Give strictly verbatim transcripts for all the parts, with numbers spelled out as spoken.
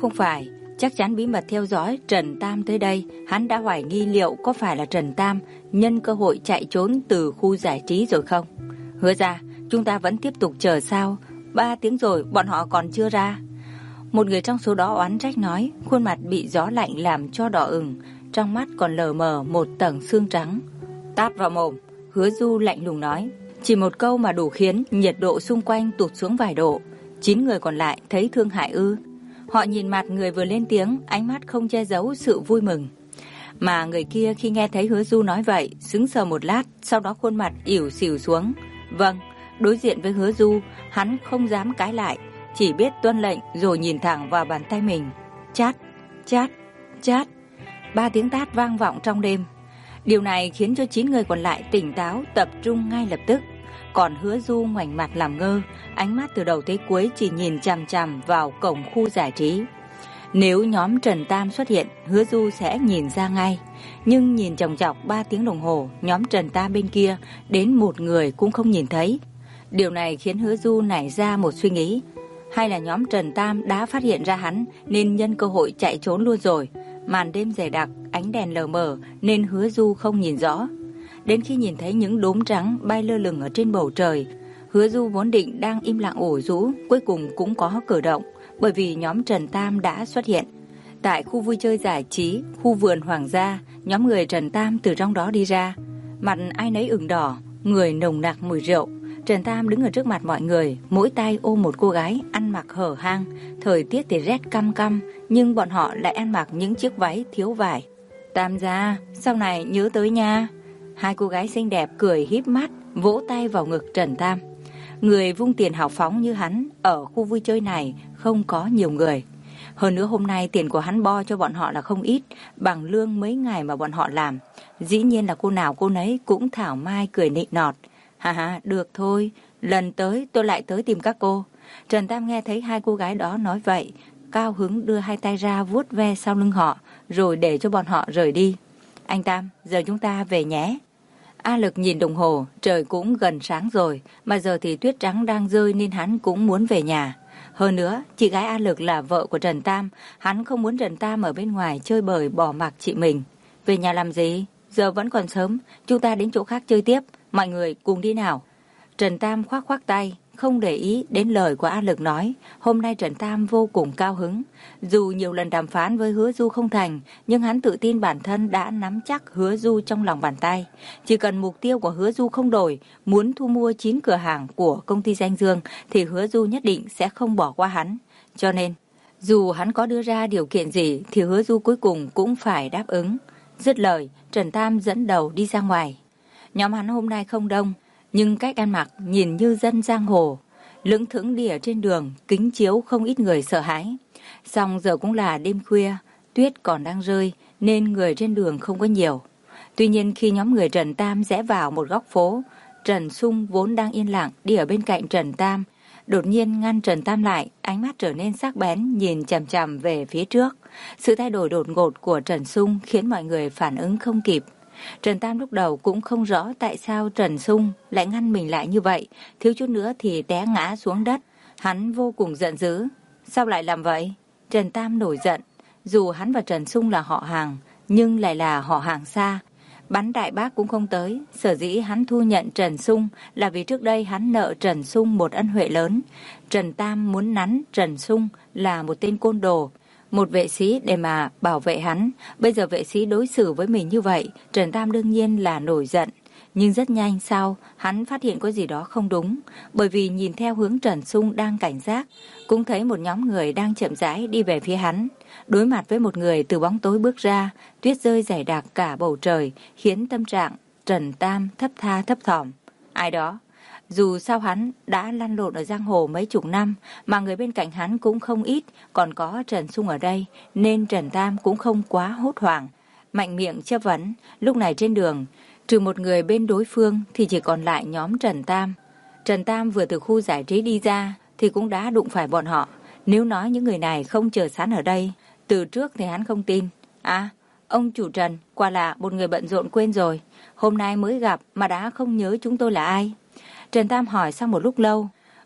không phải, chắc chắn bí mật theo dõi Trần Tam tới đây. Hắn đã hoài nghi liệu có phải là Trần Tam nhân cơ hội chạy trốn từ khu giải trí rồi không? Hứa ra, chúng ta vẫn tiếp tục chờ sao? Ba tiếng rồi bọn họ còn chưa ra. Một người trong số đó oán trách nói, khuôn mặt bị gió lạnh làm cho đỏ ửng, trong mắt còn lờ mờ một tầng xương trắng. Tát vào mồm, Hứa Du lạnh lùng nói. Chỉ một câu mà đủ khiến nhiệt độ xung quanh tụt xuống vài độ. Chín người còn lại thấy thương hại ư? Họ nhìn mặt người vừa lên tiếng, ánh mắt không che giấu sự vui mừng. Mà người kia khi nghe thấy Hứa Du nói vậy, sững sờ một lát, sau đó khuôn mặt ỉu xìu xuống. Vâng, đối diện với Hứa Du, hắn không dám cãi lại, chỉ biết tuân lệnh rồi nhìn thẳng vào bàn tay mình. Chát, chát, chát. Ba tiếng tát vang vọng trong đêm. Điều này khiến cho chín người còn lại tỉnh táo, tập trung ngay lập tức. Còn Hứa Du ngoảnh mặt làm ngơ, ánh mắt từ đầu tới cuối chỉ nhìn chằm chằm vào cổng khu giải trí. Nếu nhóm Trần Tam xuất hiện, Hứa Du sẽ nhìn ra ngay. Nhưng nhìn chòng chọc ba tiếng đồng hồ, nhóm Trần Tam bên kia đến một người cũng không nhìn thấy. Điều này khiến Hứa Du nảy ra một suy nghĩ. Hay là nhóm Trần Tam đã phát hiện ra hắn nên nhân cơ hội chạy trốn luôn rồi. Màn đêm dày đặc, ánh đèn lờ mờ nên Hứa Du không nhìn rõ. Đến khi nhìn thấy những đốm trắng bay lơ lửng ở trên bầu trời, Hứa Du vốn định đang im lặng ủ rũ, cuối cùng cũng có cử động, bởi vì nhóm Trần Tam đã xuất hiện. Tại khu vui chơi giải trí, khu vườn hoàng gia, nhóm người Trần Tam từ trong đó đi ra. Mặt ai nấy ửng đỏ, người nồng nặc mùi rượu. Trần Tam đứng ở trước mặt mọi người, mỗi tay ôm một cô gái ăn mặc hở hang. Thời tiết thì rét căm căm, nhưng bọn họ lại ăn mặc những chiếc váy thiếu vải. Tam gia, sau này nhớ tới nha. Hai cô gái xinh đẹp cười híp mắt, vỗ tay vào ngực Trần Tam. Người vung tiền hào phóng như hắn ở khu vui chơi này không có nhiều người. Hơn nữa hôm nay tiền của hắn bo cho bọn họ là không ít, bằng lương mấy ngày mà bọn họ làm. Dĩ nhiên là cô nào cô nấy cũng thảo mai cười nịnh nọt. Hà hà, được thôi, lần tới tôi lại tới tìm các cô. Trần Tam nghe thấy hai cô gái đó nói vậy, cao hứng đưa hai tay ra vuốt ve sau lưng họ, rồi để cho bọn họ rời đi. Anh Tam, giờ chúng ta về nhé. A Lực nhìn đồng hồ, trời cũng gần sáng rồi, mà giờ thì tuyết trắng đang rơi nên hắn cũng muốn về nhà. Hơn nữa, chị gái A Lực là vợ của Trần Tam, hắn không muốn Trần Tam ở bên ngoài chơi bời bỏ mặc chị mình. Về nhà làm gì? Giờ vẫn còn sớm, chúng ta đến chỗ khác chơi tiếp, mọi người cùng đi nào. Trần Tam khoác khoác tay, không để ý đến lời của A Lực nói. Hôm nay Trần Tam vô cùng cao hứng. Dù nhiều lần đàm phán với Hứa Du không thành, nhưng hắn tự tin bản thân đã nắm chắc Hứa Du trong lòng bàn tay. Chỉ cần mục tiêu của Hứa Du không đổi, muốn thu mua chín cửa hàng của công ty Danh Dương, thì Hứa Du nhất định sẽ không bỏ qua hắn. Cho nên, dù hắn có đưa ra điều kiện gì, thì Hứa Du cuối cùng cũng phải đáp ứng. Dứt lời, Trần Tam dẫn đầu đi ra ngoài. Nhóm hắn hôm nay không đông, nhưng cách ăn mặc nhìn như dân giang hồ. Lững thững đi ở trên đường, kính chiếu không ít người sợ hãi. Song giờ cũng là đêm khuya, tuyết còn đang rơi nên người trên đường không có nhiều. Tuy nhiên khi nhóm người Trần Tam rẽ vào một góc phố, Trần Sung vốn đang yên lặng đi ở bên cạnh Trần Tam, đột nhiên ngăn Trần Tam lại, ánh mắt trở nên sắc bén nhìn chằm chằm về phía trước. Sự thay đổi đột ngột của Trần Sung khiến mọi người phản ứng không kịp. Trần Tam lúc đầu cũng không rõ tại sao Trần Sung lại ngăn mình lại như vậy, thiếu chút nữa thì té ngã xuống đất. Hắn vô cùng giận dữ. Sao lại làm vậy? Trần Tam nổi giận. Dù hắn và Trần Sung là họ hàng, nhưng lại là họ hàng xa. Bắn đại bác cũng không tới. Sở dĩ hắn thu nhận Trần Sung là vì trước đây hắn nợ Trần Sung một ân huệ lớn. Trần Tam muốn nắn Trần Sung là một tên côn đồ, một vệ sĩ để mà bảo vệ hắn. Bây giờ vệ sĩ đối xử với mình như vậy, Trần Tam đương nhiên là nổi giận. Nhưng rất nhanh sau, hắn phát hiện có gì đó không đúng. Bởi vì nhìn theo hướng Trần Sung đang cảnh giác, cũng thấy một nhóm người đang chậm rãi đi về phía hắn. Đối mặt với một người từ bóng tối bước ra, tuyết rơi dày đặc cả bầu trời, khiến tâm trạng Trần Tam thấp tha thấp thỏm. Ai đó? Dù sao hắn đã lăn lộn ở giang hồ mấy chục năm, mà người bên cạnh hắn cũng không ít, còn có Trần Sung ở đây, nên Trần Tam cũng không quá hốt hoảng. Mạnh miệng chất vấn, lúc này trên đường, trừ một người bên đối phương thì chỉ còn lại nhóm Trần Tam. Trần Tam vừa từ khu giải trí đi ra thì cũng đã đụng phải bọn họ. Nếu nói những người này không chờ sẵn ở đây, từ trước thì hắn không tin. À, ông chủ Trần, quả là một người bận rộn quên rồi. Hôm nay mới gặp mà đã không nhớ chúng tôi là ai. Trần Tam hỏi sau một lúc lâu.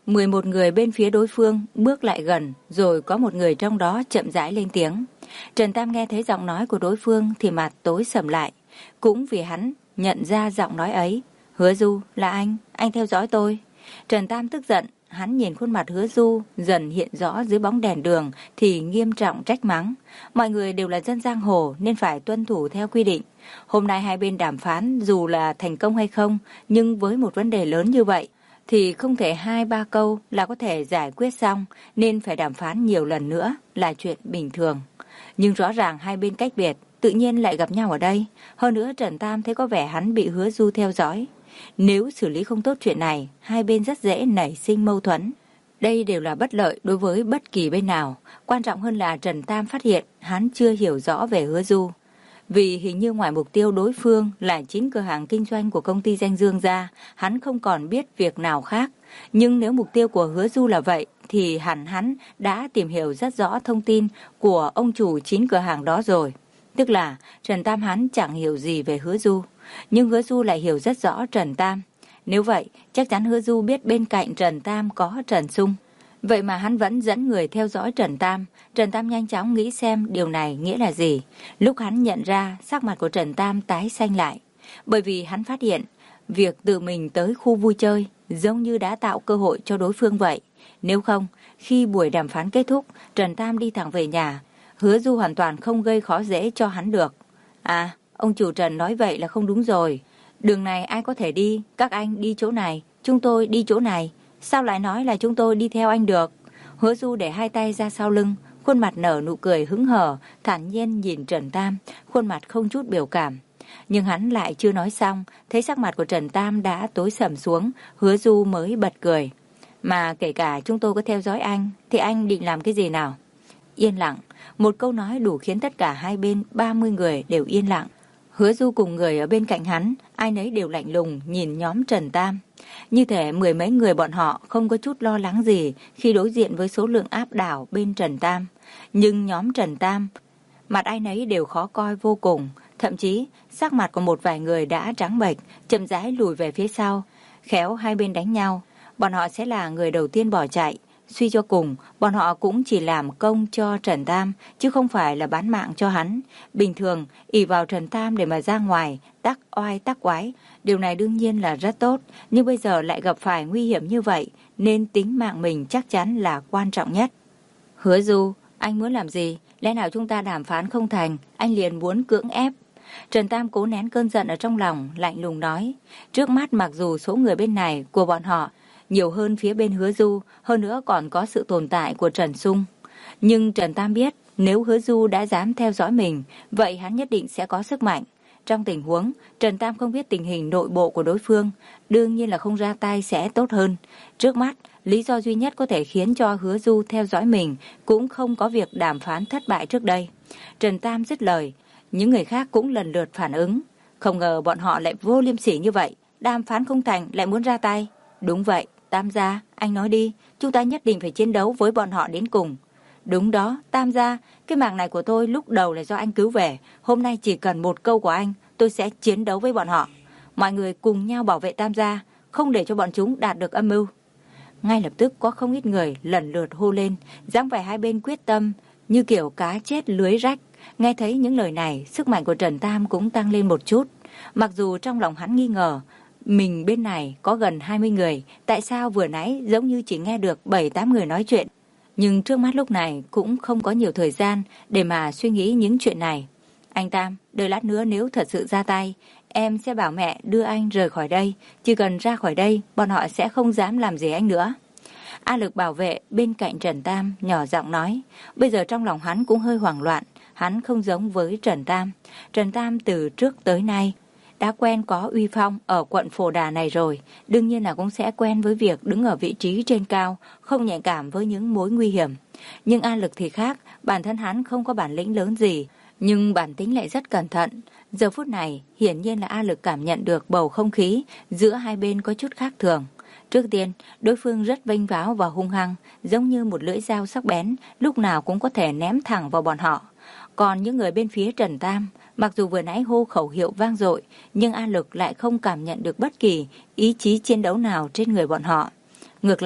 mười một người bên phía đối phương bước lại gần, rồi có một người trong đó chậm rãi lên tiếng. Trần Tam nghe thấy giọng nói của đối phương thì mặt tối sầm lại. Cũng vì hắn nhận ra giọng nói ấy. Hứa Du, là anh, anh theo dõi tôi. Trần Tam tức giận, hắn nhìn khuôn mặt Hứa Du dần hiện rõ dưới bóng đèn đường thì nghiêm trọng trách mắng. Mọi người đều là dân giang hồ nên phải tuân thủ theo quy định. Hôm nay hai bên đàm phán dù là thành công hay không, nhưng với một vấn đề lớn như vậy thì không thể hai ba câu là có thể giải quyết xong, nên phải đàm phán nhiều lần nữa là chuyện bình thường. Nhưng rõ ràng hai bên cách biệt, tự nhiên lại gặp nhau ở đây. Hơn nữa Trần Tam thấy có vẻ hắn bị Hứa Du theo dõi. Nếu xử lý không tốt chuyện này, hai bên rất dễ nảy sinh mâu thuẫn. Đây đều là bất lợi đối với bất kỳ bên nào. Quan trọng hơn là Trần Tam phát hiện hắn chưa hiểu rõ về Hứa Du. Vì hình như ngoài mục tiêu đối phương là chín cửa hàng kinh doanh của công ty Danh Dương ra, hắn không còn biết việc nào khác. Nhưng nếu mục tiêu của Hứa Du là vậy, thì hẳn hắn đã tìm hiểu rất rõ thông tin của ông chủ chín cửa hàng đó rồi. Tức là Trần Tam hắn chẳng hiểu gì về Hứa Du, nhưng Hứa Du lại hiểu rất rõ Trần Tam. Nếu vậy, chắc chắn Hứa Du biết bên cạnh Trần Tam có Trần Sung. Vậy mà hắn vẫn dẫn người theo dõi Trần Tam. Trần Tam nhanh chóng nghĩ xem điều này nghĩa là gì. Lúc hắn nhận ra, sắc mặt của Trần Tam tái xanh lại. Bởi vì hắn phát hiện, việc tự mình tới khu vui chơi giống như đã tạo cơ hội cho đối phương vậy. Nếu không, khi buổi đàm phán kết thúc, Trần Tam đi thẳng về nhà, Hứa Du hoàn toàn không gây khó dễ cho hắn được. À, ông chủ Trần nói vậy là không đúng rồi. Đường này ai có thể đi, các anh đi chỗ này, chúng tôi đi chỗ này. Sao lại nói là chúng tôi đi theo anh được? Hứa Du để hai tay ra sau lưng, khuôn mặt nở nụ cười hứng hở, thản nhiên nhìn Trần Tam, khuôn mặt không chút biểu cảm. Nhưng hắn lại chưa nói xong, thấy sắc mặt của Trần Tam đã tối sầm xuống, Hứa Du mới bật cười. Mà kể cả chúng tôi có theo dõi anh, thì anh định làm cái gì nào? Yên lặng, một câu nói đủ khiến tất cả hai bên ba mươi người đều yên lặng. Hứa Du cùng người ở bên cạnh hắn, ai nấy đều lạnh lùng nhìn nhóm Trần Tam. Như thể mười mấy người bọn họ không có chút lo lắng gì khi đối diện với số lượng áp đảo bên Trần Tam. Nhưng nhóm Trần Tam, mặt ai nấy đều khó coi vô cùng. Thậm chí, sắc mặt của một vài người đã trắng bệch, chậm rãi lùi về phía sau. Khéo hai bên đánh nhau, bọn họ sẽ là người đầu tiên bỏ chạy. Suy cho cùng, bọn họ cũng chỉ làm công cho Trần Tam, chứ không phải là bán mạng cho hắn. Bình thường, ỷ vào Trần Tam để mà ra ngoài, tắc oai tắc oái. Điều này đương nhiên là rất tốt, nhưng bây giờ lại gặp phải nguy hiểm như vậy, nên tính mạng mình chắc chắn là quan trọng nhất. Hứa Du, anh muốn làm gì? Lẽ nào chúng ta đàm phán không thành, anh liền muốn cưỡng ép? Trần Tam cố nén cơn giận ở trong lòng, lạnh lùng nói. Trước mắt mặc dù số người bên này của bọn họ nhiều hơn phía bên Hứa Du, hơn nữa còn có sự tồn tại của Trần Sung. Nhưng Trần Tam biết, nếu Hứa Du đã dám theo dõi mình, vậy hắn nhất định sẽ có sức mạnh. Trong tình huống, Trần Tam không biết tình hình nội bộ của đối phương, đương nhiên là không ra tay sẽ tốt hơn. Trước mắt, lý do duy nhất có thể khiến cho Hứa Du theo dõi mình cũng không có việc đàm phán thất bại trước đây. Trần Tam dứt lời, những người khác cũng lần lượt phản ứng. Không ngờ bọn họ lại vô liêm sỉ như vậy, đàm phán không thành lại muốn ra tay. Đúng vậy, Tam gia, anh nói đi, chúng ta nhất định phải chiến đấu với bọn họ đến cùng. Đúng đó, Tam gia, cái mạng này của tôi lúc đầu là do anh cứu về, hôm nay chỉ cần một câu của anh, tôi sẽ chiến đấu với bọn họ. Mọi người cùng nhau bảo vệ Tam gia, không để cho bọn chúng đạt được âm mưu. Ngay lập tức có không ít người lần lượt hô lên, dáng vẻ hai bên quyết tâm, như kiểu cá chết lưới rách. Nghe thấy những lời này, sức mạnh của Trần Tam cũng tăng lên một chút. Mặc dù trong lòng hắn nghi ngờ, mình bên này có gần hai mươi người, tại sao vừa nãy giống như chỉ nghe được bảy tám người nói chuyện. Nhưng trước mắt lúc này cũng không có nhiều thời gian để mà suy nghĩ những chuyện này. Anh Tam, đợi lát nữa nếu thật sự ra tay, em sẽ bảo mẹ đưa anh rời khỏi đây. Chỉ cần ra khỏi đây, bọn họ sẽ không dám làm gì anh nữa. A Lực bảo vệ bên cạnh Trần Tam nhỏ giọng nói. Bây giờ trong lòng hắn cũng hơi hoảng loạn. Hắn không giống với Trần Tam. Trần Tam từ trước tới nay đã quen có uy phong ở quận Phổ Đà này rồi, đương nhiên là cũng sẽ quen với việc đứng ở vị trí trên cao, không nhạy cảm với những mối nguy hiểm. Nhưng A Lực thì khác, bản thân hắn không có bản lĩnh lớn gì, nhưng bản tính lại rất cẩn thận. Giờ phút này, hiển nhiên là A Lực cảm nhận được bầu không khí giữa hai bên có chút khác thường. Trước tiên, đối phương rất vênh váo và hung hăng, giống như một lưỡi dao sắc bén, lúc nào cũng có thể ném thẳng vào bọn họ. Còn những người bên phía Trần Tam, mặc dù vừa nãy hô khẩu hiệu vang dội, nhưng A Lực lại không cảm nhận được bất kỳ ý chí chiến đấu nào trên người bọn họ. Ngược lại,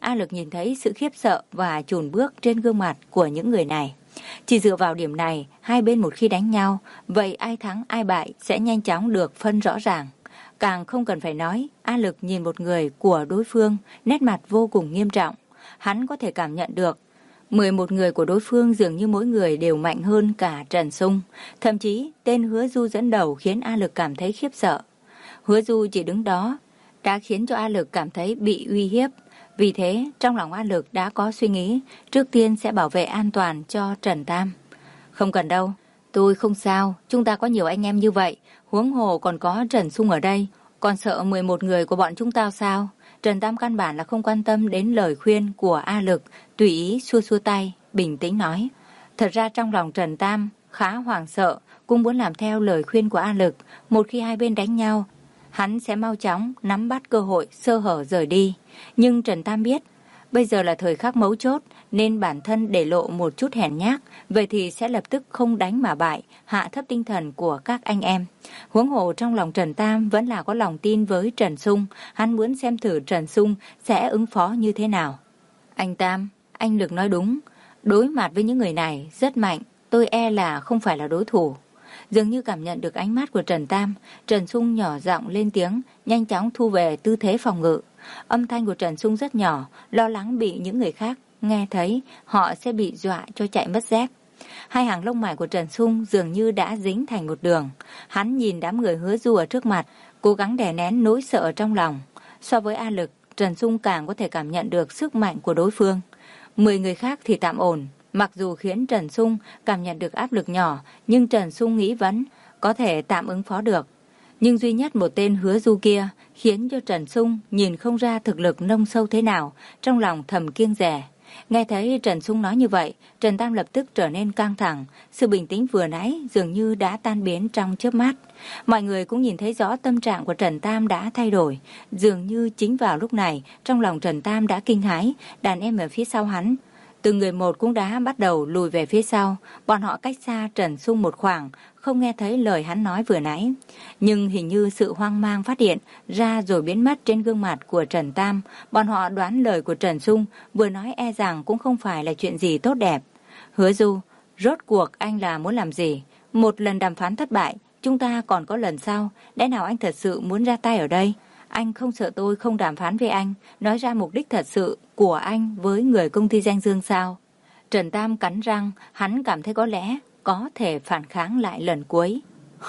A Lực nhìn thấy sự khiếp sợ và chùn bước trên gương mặt của những người này. Chỉ dựa vào điểm này, hai bên một khi đánh nhau, vậy ai thắng ai bại sẽ nhanh chóng được phân rõ ràng. Càng không cần phải nói, A Lực nhìn một người của đối phương, nét mặt vô cùng nghiêm trọng. Hắn có thể cảm nhận được mười một người của đối phương dường như mỗi người đều mạnh hơn cả Trần Sung. Thậm chí tên Hứa Du dẫn đầu khiến A Lực cảm thấy khiếp sợ. Hứa Du chỉ đứng đó đã khiến cho A Lực cảm thấy bị uy hiếp. Vì thế trong lòng A Lực đã có suy nghĩ trước tiên sẽ bảo vệ an toàn cho Trần Tam. Không cần đâu, tôi không sao, chúng ta có nhiều anh em như vậy, huống hồ còn có Trần Sung ở đây. Còn sợ mười một người của bọn chúng ta sao? Trần Tam căn bản là không quan tâm đến lời khuyên của A Lực, tùy ý xua xua tay, bình tĩnh nói. Thật ra trong lòng Trần Tam khá hoảng sợ, cũng muốn làm theo lời khuyên của A Lực. Một khi hai bên đánh nhau, hắn sẽ mau chóng nắm bắt cơ hội sơ hở rời đi. Nhưng Trần Tam biết, bây giờ là thời khắc mấu chốt, nên bản thân để lộ một chút hèn nhát, vậy thì sẽ lập tức không đánh mà bại, hạ thấp tinh thần của các anh em. Huống hồ trong lòng Trần Tam vẫn là có lòng tin với Trần Sung, hắn muốn xem thử Trần Sung sẽ ứng phó như thế nào. Anh Tam, anh Lực nói đúng, đối mặt với những người này rất mạnh, tôi e là không phải là đối thủ. Dường như cảm nhận được ánh mắt của Trần Tam, Trần Sung nhỏ giọng lên tiếng, nhanh chóng thu về tư thế phòng ngự. Âm thanh của Trần Sung rất nhỏ, lo lắng bị những người khác nghe thấy, họ sẽ bị dọa cho chạy mất dép. Hai hàng lông mày của Trần Sung dường như đã dính thành một đường. Hắn nhìn đám người Hứa Du ở trước mặt, cố gắng đè nén nỗi sợ trong lòng. So với A Lực, Trần Sung càng có thể cảm nhận được sức mạnh của đối phương. Mười người khác thì tạm ổn, mặc dù khiến Trần Sung cảm nhận được áp lực nhỏ, nhưng Trần Sung nghĩ vẫn có thể tạm ứng phó được. Nhưng duy nhất một tên Hứa Du kia khiến cho Trần Sung nhìn không ra thực lực nông sâu thế nào, trong lòng thầm kiêng dè. Nghe thấy Trần Sung nói như vậy, Trần Tam lập tức trở nên căng thẳng, sự bình tĩnh vừa nãy dường như đã tan biến trong chớp mắt. Mọi người cũng nhìn thấy rõ tâm trạng của Trần Tam đã thay đổi, dường như chính vào lúc này, trong lòng Trần Tam đã kinh hãi, đàn em ở phía sau hắn từng người một cũng đã bắt đầu lùi về phía sau, bọn họ cách xa Trần Sung một khoảng, không nghe thấy lời hắn nói vừa nãy. Nhưng hình như sự hoang mang phát hiện ra rồi biến mất trên gương mặt của Trần Tam, bọn họ đoán lời của Trần Sung vừa nói e rằng cũng không phải là chuyện gì tốt đẹp. Hứa Du, rốt cuộc anh là muốn làm gì? Một lần đàm phán thất bại, chúng ta còn có lần sau, lẽ nào anh thật sự muốn ra tay ở đây? Anh không sợ tôi không đàm phán với anh, nói ra mục đích thật sự của anh với người công ty Danh Dương sao? Trần Tam cắn răng, hắn cảm thấy có lẽ có thể phản kháng lại lần cuối.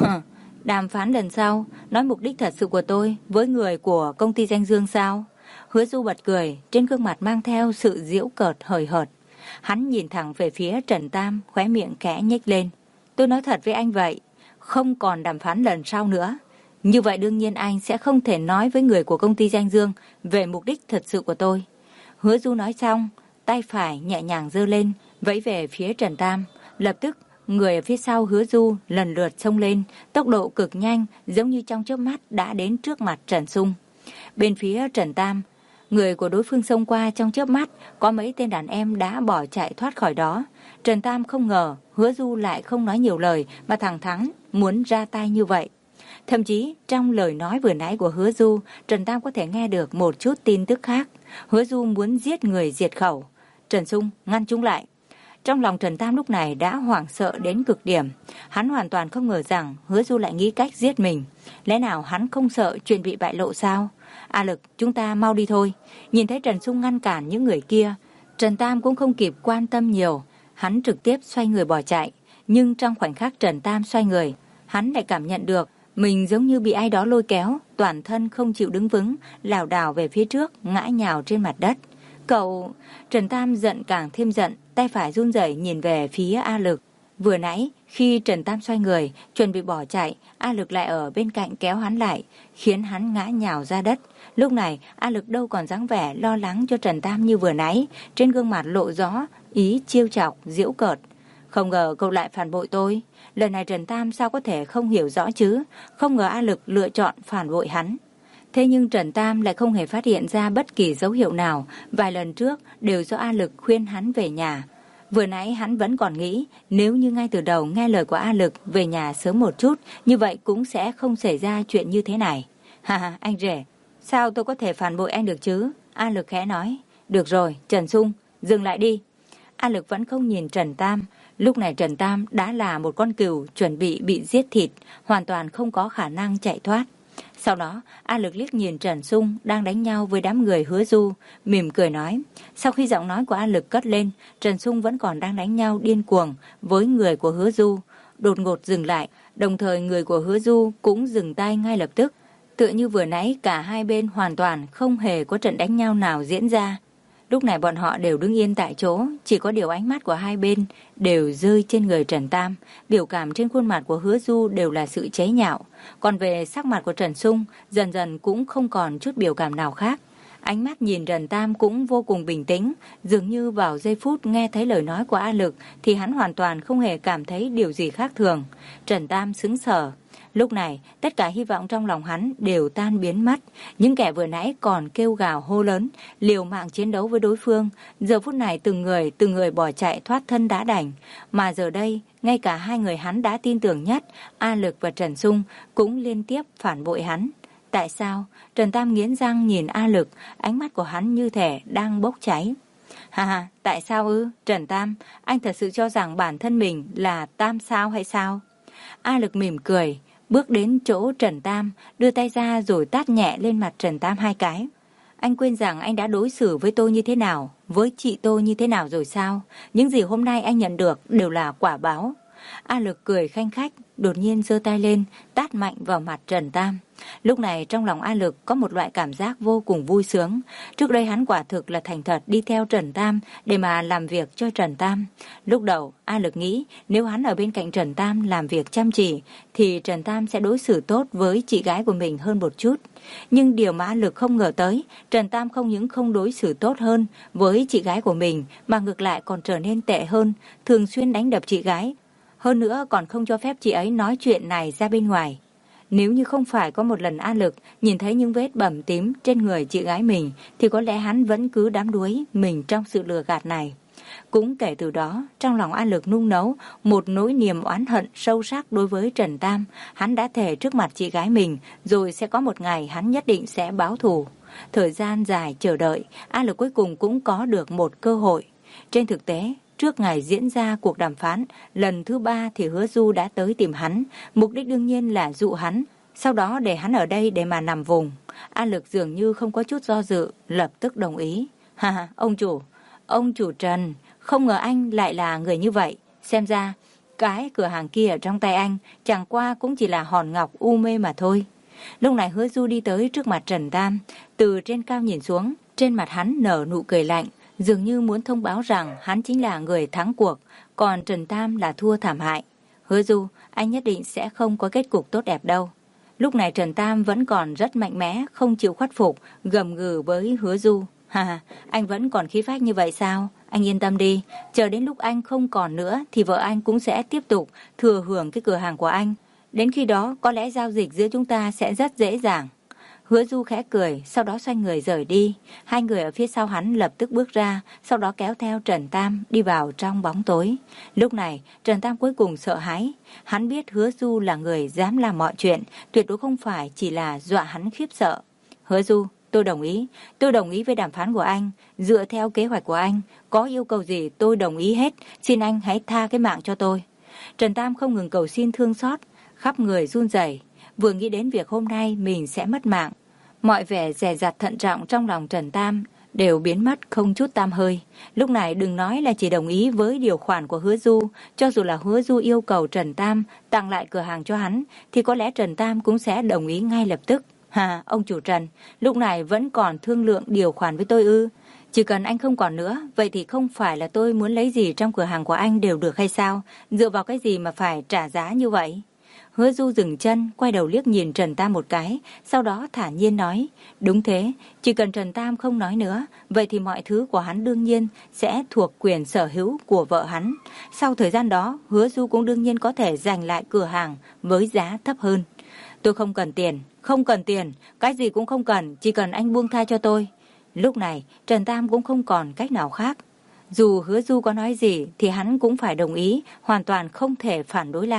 Đàm phán lần sau, nói mục đích thật sự của tôi với người của công ty Danh Dương sao? Hứa Du bật cười, trên gương mặt mang theo sự giễu cợt hời hợt. Hắn nhìn thẳng về phía Trần Tam, khóe miệng khẽ nhếch lên. Tôi nói thật với anh vậy, không còn đàm phán lần sau nữa. Như vậy đương nhiên anh sẽ không thể nói với người của công ty Danh Dương về mục đích thật sự của tôi. Hứa Du nói xong, tay phải nhẹ nhàng giơ lên, vẫy về phía Trần Tam. Lập tức, người ở phía sau Hứa Du lần lượt xông lên, tốc độ cực nhanh, giống như trong chớp mắt đã đến trước mặt Trần Sung. Bên phía Trần Tam, người của đối phương xông qua trong chớp mắt, có mấy tên đàn em đã bỏ chạy thoát khỏi đó. Trần Tam không ngờ Hứa Du lại không nói nhiều lời mà thẳng thắn muốn ra tay như vậy. Thậm chí trong lời nói vừa nãy của Hứa Du, Trần Tam có thể nghe được một chút tin tức khác. Hứa Du muốn giết người diệt khẩu. Trần Sung ngăn chúng lại. Trong lòng Trần Tam lúc này đã hoảng sợ đến cực điểm. Hắn hoàn toàn không ngờ rằng Hứa Du lại nghĩ cách giết mình. Lẽ nào hắn không sợ chuyện bị bại lộ sao? A Lực, chúng ta mau đi thôi. Nhìn thấy Trần Sung ngăn cản những người kia, Trần Tam cũng không kịp quan tâm nhiều. Hắn trực tiếp xoay người bỏ chạy. Nhưng trong khoảnh khắc Trần Tam xoay người, hắn lại cảm nhận được mình giống như bị ai đó lôi kéo, toàn thân không chịu đứng vững, lảo đảo về phía trước, ngã nhào trên mặt đất. Cậu... Trần Tam giận càng thêm giận, tay phải run rẩy nhìn về phía A Lực. Vừa nãy, khi Trần Tam xoay người, chuẩn bị bỏ chạy, A Lực lại ở bên cạnh kéo hắn lại, khiến hắn ngã nhào ra đất. Lúc này, A Lực đâu còn dáng vẻ lo lắng cho Trần Tam như vừa nãy, trên gương mặt lộ rõ ý trêu chọc, giễu cợt. Không ngờ cậu lại phản bội tôi. Lần này Trần Tam sao có thể không hiểu rõ chứ? Không ngờ A Lực lựa chọn phản bội hắn. Thế nhưng Trần Tam lại không hề phát hiện ra bất kỳ dấu hiệu nào. Vài lần trước đều do A Lực khuyên hắn về nhà. Vừa nãy hắn vẫn còn nghĩ nếu như ngay từ đầu nghe lời của A Lực về nhà sớm một chút, như vậy cũng sẽ không xảy ra chuyện như thế này. Ha ha, anh rể, sao tôi có thể phản bội anh được chứ? A Lực khẽ nói. Được rồi, Trần Sung, dừng lại đi. A Lực vẫn không nhìn Trần Tam. Lúc này Trần Tam đã là một con cừu chuẩn bị bị giết thịt, hoàn toàn không có khả năng chạy thoát. Sau đó, A Lực liếc nhìn Trần Sung đang đánh nhau với đám người Hứa Du, mỉm cười nói. Sau khi giọng nói của A Lực cất lên, Trần Sung vẫn còn đang đánh nhau điên cuồng với người của Hứa Du. Đột ngột dừng lại, đồng thời người của Hứa Du cũng dừng tay ngay lập tức. Tựa như vừa nãy cả hai bên hoàn toàn không hề có trận đánh nhau nào diễn ra. Lúc này bọn họ đều đứng yên tại chỗ, chỉ có điều ánh mắt của hai bên đều rơi trên người Trần Tam, biểu cảm trên khuôn mặt của Hứa Du đều là sự chế nhạo. Còn về sắc mặt của Trần Sung, dần dần cũng không còn chút biểu cảm nào khác. Ánh mắt nhìn Trần Tam cũng vô cùng bình tĩnh, dường như vào giây phút nghe thấy lời nói của A Lực thì hắn hoàn toàn không hề cảm thấy điều gì khác thường. Trần Tam sững sờ. Lúc này, tất cả hy vọng trong lòng hắn đều tan biến mất. Những kẻ vừa nãy còn kêu gào hô lớn, liều mạng chiến đấu với đối phương. Giờ phút này từng người, từng người bỏ chạy thoát thân đã đành. Mà giờ đây, ngay cả hai người hắn đã tin tưởng nhất, A Lực và Trần Sung, cũng liên tiếp phản bội hắn. Tại sao? Trần Tam nghiến răng nhìn A Lực, ánh mắt của hắn như thể đang bốc cháy. Ha ha, tại sao ư? Trần Tam, anh thật sự cho rằng bản thân mình là Tam sao hay sao? A Lực mỉm cười, bước đến chỗ Trần Tam, đưa tay ra rồi tát nhẹ lên mặt Trần Tam hai cái. Anh quên rằng anh đã đối xử với tôi như thế nào, với chị tôi như thế nào rồi sao? Những gì hôm nay anh nhận được đều là quả báo. A Lực cười khanh khách, đột nhiên giơ tay lên, tát mạnh vào mặt Trần Tam. Lúc này trong lòng A Lực có một loại cảm giác vô cùng vui sướng. Trước đây hắn quả thực là thành thật đi theo Trần Tam để mà làm việc cho Trần Tam. Lúc đầu A Lực nghĩ nếu hắn ở bên cạnh Trần Tam làm việc chăm chỉ thì Trần Tam sẽ đối xử tốt với chị gái của mình hơn một chút. Nhưng điều mà A Lực không ngờ tới, Trần Tam không những không đối xử tốt hơn với chị gái của mình mà ngược lại còn trở nên tệ hơn, thường xuyên đánh đập chị gái. Hơn nữa còn không cho phép chị ấy nói chuyện này ra bên ngoài. Nếu như không phải có một lần A Lực nhìn thấy những vết bầm tím trên người chị gái mình thì có lẽ hắn vẫn cứ đắm đuối mình trong sự lừa gạt này. Cũng kể từ đó, trong lòng A Lực nung nấu một nỗi niềm oán hận sâu sắc đối với Trần Tam. Hắn đã thề trước mặt chị gái mình rồi sẽ có một ngày hắn nhất định sẽ báo thù. Thời gian dài chờ đợi, A Lực cuối cùng cũng có được một cơ hội. Trên thực tế, trước ngày diễn ra cuộc đàm phán lần thứ ba thì Hứa Du đã tới tìm hắn, mục đích đương nhiên là dụ hắn, sau đó để hắn ở đây để mà nằm vùng. A Lực dường như không có chút do dự, lập tức đồng ý. Ha ha, ông chủ, ông chủ Trần, không ngờ anh lại là người như vậy. Xem ra, cái cửa hàng kia ở trong tay anh chẳng qua cũng chỉ là hòn ngọc u mê mà thôi. Lúc này Hứa Du đi tới trước mặt Trần Tam, từ trên cao nhìn xuống, trên mặt hắn nở nụ cười lạnh, dường như muốn thông báo rằng hắn chính là người thắng cuộc, còn Trần Tam là thua thảm hại. Hứa Du, anh nhất định sẽ không có kết cục tốt đẹp đâu. Lúc này Trần Tam vẫn còn rất mạnh mẽ, không chịu khuất phục, gầm gừ với Hứa Du. Ha ha, anh vẫn còn khí phách như vậy sao? Anh yên tâm đi, chờ đến lúc anh không còn nữa thì vợ anh cũng sẽ tiếp tục thừa hưởng cái cửa hàng của anh. Đến khi đó có lẽ giao dịch giữa chúng ta sẽ rất dễ dàng. Hứa Du khẽ cười, sau đó xoay người rời đi. Hai người ở phía sau hắn lập tức bước ra, sau đó kéo theo Trần Tam đi vào trong bóng tối. Lúc này, Trần Tam cuối cùng sợ hãi. Hắn biết Hứa Du là người dám làm mọi chuyện, tuyệt đối không phải chỉ là dọa hắn khiếp sợ. Hứa Du, tôi đồng ý. Tôi đồng ý với đàm phán của anh. Dựa theo kế hoạch của anh, có yêu cầu gì tôi đồng ý hết. Xin anh hãy tha cái mạng cho tôi. Trần Tam không ngừng cầu xin thương xót, khắp người run rẩy. Vừa nghĩ đến việc hôm nay mình sẽ mất mạng, mọi vẻ dè dặt thận trọng trong lòng Trần Tam đều biến mất không chút tăm hơi. Lúc này đừng nói là chỉ đồng ý với điều khoản của Hứa Du, cho dù là Hứa Du yêu cầu Trần Tam tặng lại cửa hàng cho hắn, thì có lẽ Trần Tam cũng sẽ đồng ý ngay lập tức. Hà, ông chủ Trần, lúc này vẫn còn thương lượng điều khoản với tôi ư? Chỉ cần anh không còn nữa, vậy thì không phải là tôi muốn lấy gì trong cửa hàng của anh đều được hay sao? Dựa vào cái gì mà phải trả giá như vậy? Hứa Du dừng chân, quay đầu liếc nhìn Trần Tam một cái, sau đó thản nhiên nói, đúng thế, chỉ cần Trần Tam không nói nữa, vậy thì mọi thứ của hắn đương nhiên sẽ thuộc quyền sở hữu của vợ hắn. Sau thời gian đó, Hứa Du cũng đương nhiên có thể giành lại cửa hàng với giá thấp hơn. Tôi không cần tiền, không cần tiền, cái gì cũng không cần, chỉ cần anh buông tha cho tôi. Lúc này, Trần Tam cũng không còn cách nào khác. Dù Hứa Du có nói gì thì hắn cũng phải đồng ý, hoàn toàn không thể phản đối lại.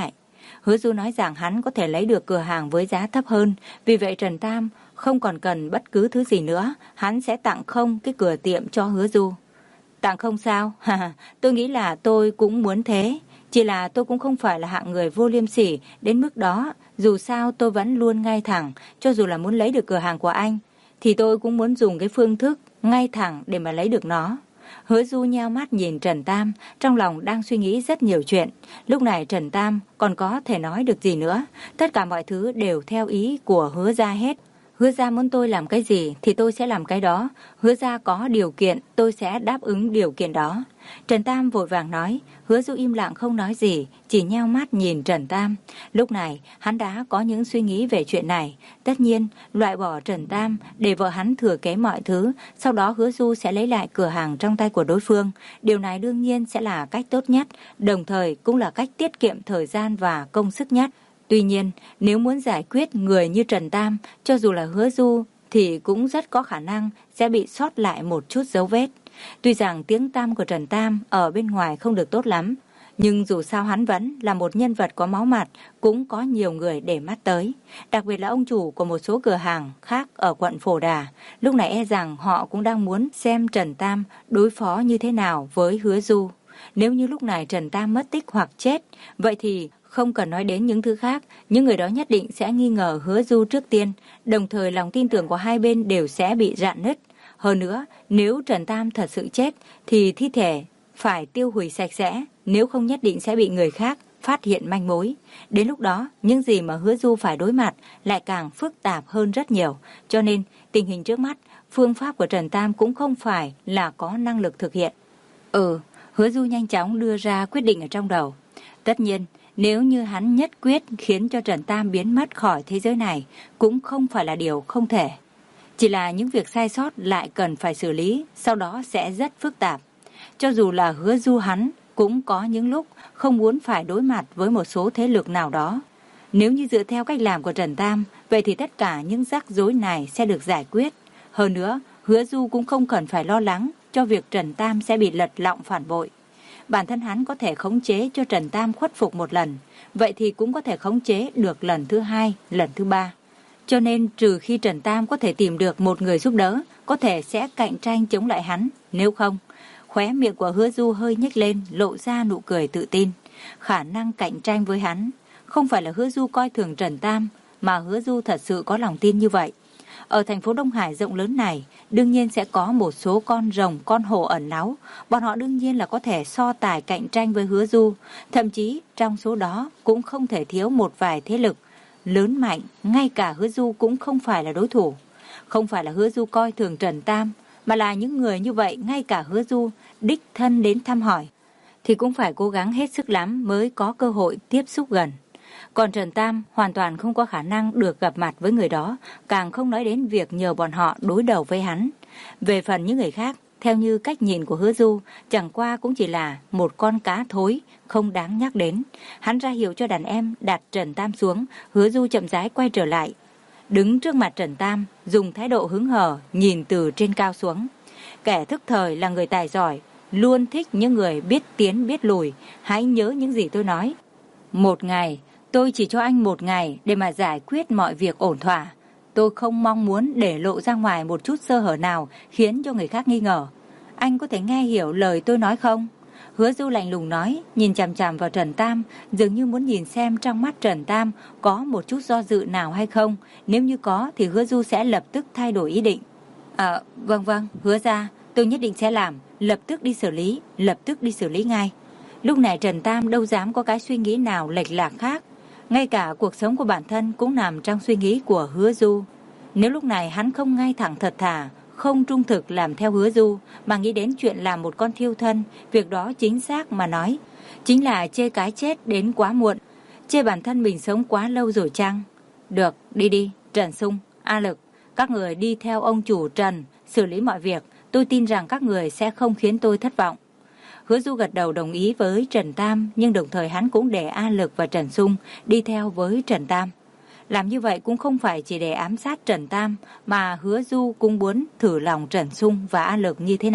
Hứa Du nói rằng hắn có thể lấy được cửa hàng với giá thấp hơn, vì vậy Trần Tam không còn cần bất cứ thứ gì nữa, hắn sẽ tặng không cái cửa tiệm cho Hứa Du. Tặng không sao? Tôi nghĩ là tôi cũng muốn thế. Chỉ là tôi cũng không phải là hạng người vô liêm sỉ đến mức đó. Dù sao tôi vẫn luôn ngay thẳng. Cho dù là muốn lấy được cửa hàng của anh, thì tôi cũng muốn dùng cái phương thức ngay thẳng để mà lấy được nó. Hứa Du nheo mắt nhìn Trần Tam, trong lòng đang suy nghĩ rất nhiều chuyện. Lúc này Trần Tam còn có thể nói được gì nữa. Tất cả mọi thứ đều theo ý của Hứa gia hết. Hứa gia muốn tôi làm cái gì thì tôi sẽ làm cái đó. Hứa gia có điều kiện, tôi sẽ đáp ứng điều kiện đó. Trần Tam vội vàng nói. Hứa Du im lặng không nói gì, chỉ nheo mắt nhìn Trần Tam. Lúc này hắn đã có những suy nghĩ về chuyện này. Tất nhiên loại bỏ Trần Tam để vợ hắn thừa kế mọi thứ. Sau đó Hứa Du sẽ lấy lại cửa hàng trong tay của đối phương. Điều này đương nhiên sẽ là cách tốt nhất, đồng thời cũng là cách tiết kiệm thời gian và công sức nhất. Tuy nhiên, nếu muốn giải quyết người như Trần Tam, cho dù là Hứa Du, thì cũng rất có khả năng sẽ bị sót lại một chút dấu vết. Tuy rằng tiếng tăm của Trần Tam ở bên ngoài không được tốt lắm, nhưng dù sao hắn vẫn là một nhân vật có máu mặt, cũng có nhiều người để mắt tới. Đặc biệt là ông chủ của một số cửa hàng khác ở quận Phổ Đà. Lúc này e rằng họ cũng đang muốn xem Trần Tam đối phó như thế nào với Hứa Du. Nếu như lúc này Trần Tam mất tích hoặc chết, vậy thì không cần nói đến những thứ khác, những người đó nhất định sẽ nghi ngờ Hứa Du trước tiên, đồng thời lòng tin tưởng của hai bên đều sẽ bị rạn nứt. Hơn nữa, nếu Trần Tam thật sự chết, thì thi thể phải tiêu hủy sạch sẽ, nếu không nhất định sẽ bị người khác phát hiện manh mối. Đến lúc đó, những gì mà Hứa Du phải đối mặt lại càng phức tạp hơn rất nhiều. Cho nên, tình hình trước mắt, phương pháp của Trần Tam cũng không phải là có năng lực thực hiện. Ừ, Hứa Du nhanh chóng đưa ra quyết định ở trong đầu. Tất nhiên, nếu như hắn nhất quyết khiến cho Trần Tam biến mất khỏi thế giới này, cũng không phải là điều không thể. Chỉ là những việc sai sót lại cần phải xử lý, sau đó sẽ rất phức tạp. Cho dù là Hứa Du hắn, cũng có những lúc không muốn phải đối mặt với một số thế lực nào đó. Nếu như dựa theo cách làm của Trần Tam, vậy thì tất cả những rắc rối này sẽ được giải quyết. Hơn nữa, Hứa Du cũng không cần phải lo lắng cho việc Trần Tam sẽ bị lật lọng phản bội. Bản thân hắn có thể khống chế cho Trần Tam khuất phục một lần, vậy thì cũng có thể khống chế được lần thứ hai, lần thứ ba. Cho nên trừ khi Trần Tam có thể tìm được một người giúp đỡ, có thể sẽ cạnh tranh chống lại hắn, nếu không. Khóe miệng của Hứa Du hơi nhếch lên, lộ ra nụ cười tự tin. Khả năng cạnh tranh với hắn, không phải là Hứa Du coi thường Trần Tam, mà Hứa Du thật sự có lòng tin như vậy. Ở thành phố Đông Hải rộng lớn này, đương nhiên sẽ có một số con rồng, con hổ ẩn náu. Bọn họ đương nhiên là có thể so tài cạnh tranh với Hứa Du. Thậm chí trong số đó cũng không thể thiếu một vài thế lực lớn mạnh, ngay cả Hứa Du cũng không phải là đối thủ. Không phải là Hứa Du coi thường Trần Tam, mà là những người như vậy ngay cả Hứa Du đích thân đến thăm hỏi, thì cũng phải cố gắng hết sức lắm mới có cơ hội tiếp xúc gần. Còn Trần Tam hoàn toàn không có khả năng được gặp mặt với người đó, càng không nói đến việc nhờ bọn họ đối đầu với hắn. Về phần những người khác, theo như cách nhìn của Hứa Du, chẳng qua cũng chỉ là một con cá thối, không đáng nhắc đến. Hắn ra hiệu cho đàn em đặt Trần Tam xuống, Hứa Du chậm rãi quay trở lại. Đứng trước mặt Trần Tam, dùng thái độ hứng hở, nhìn từ trên cao xuống. Kẻ thức thời là người tài giỏi, luôn thích những người biết tiến biết lùi. Hãy nhớ những gì tôi nói. Một ngày, tôi chỉ cho anh một ngày để mà giải quyết mọi việc ổn thỏa. Tôi không mong muốn để lộ ra ngoài một chút sơ hở nào khiến cho người khác nghi ngờ. Anh có thể nghe hiểu lời tôi nói không? Hứa Du lạnh lùng nói, nhìn chằm chằm vào Trần Tam, dường như muốn nhìn xem trong mắt Trần Tam có một chút do dự nào hay không. Nếu như có thì Hứa Du sẽ lập tức thay đổi ý định. À, vâng vâng, hứa ra, tôi nhất định sẽ làm, lập tức đi xử lý, lập tức đi xử lý ngay. Lúc này Trần Tam đâu dám có cái suy nghĩ nào lệch lạc khác. Ngay cả cuộc sống của bản thân cũng nằm trong suy nghĩ của Hứa Du. Nếu lúc này hắn không ngay thẳng thật thà, không trung thực làm theo Hứa Du, mà nghĩ đến chuyện làm một con thiêu thân, việc đó chính xác mà nói, chính là chê cái chết đến quá muộn, chê bản thân mình sống quá lâu rồi chăng? Được, đi đi, Trần Sung, A Lực, các người đi theo ông chủ Trần, xử lý mọi việc, tôi tin rằng các người sẽ không khiến tôi thất vọng. Hứa Du gật đầu đồng ý với Trần Tam, nhưng đồng thời hắn cũng để A Lực và Trần Sung đi theo với Trần Tam. Làm như vậy cũng không phải chỉ để ám sát Trần Tam, mà Hứa Du cũng muốn thử lòng Trần Sung và A Lực như thế nào.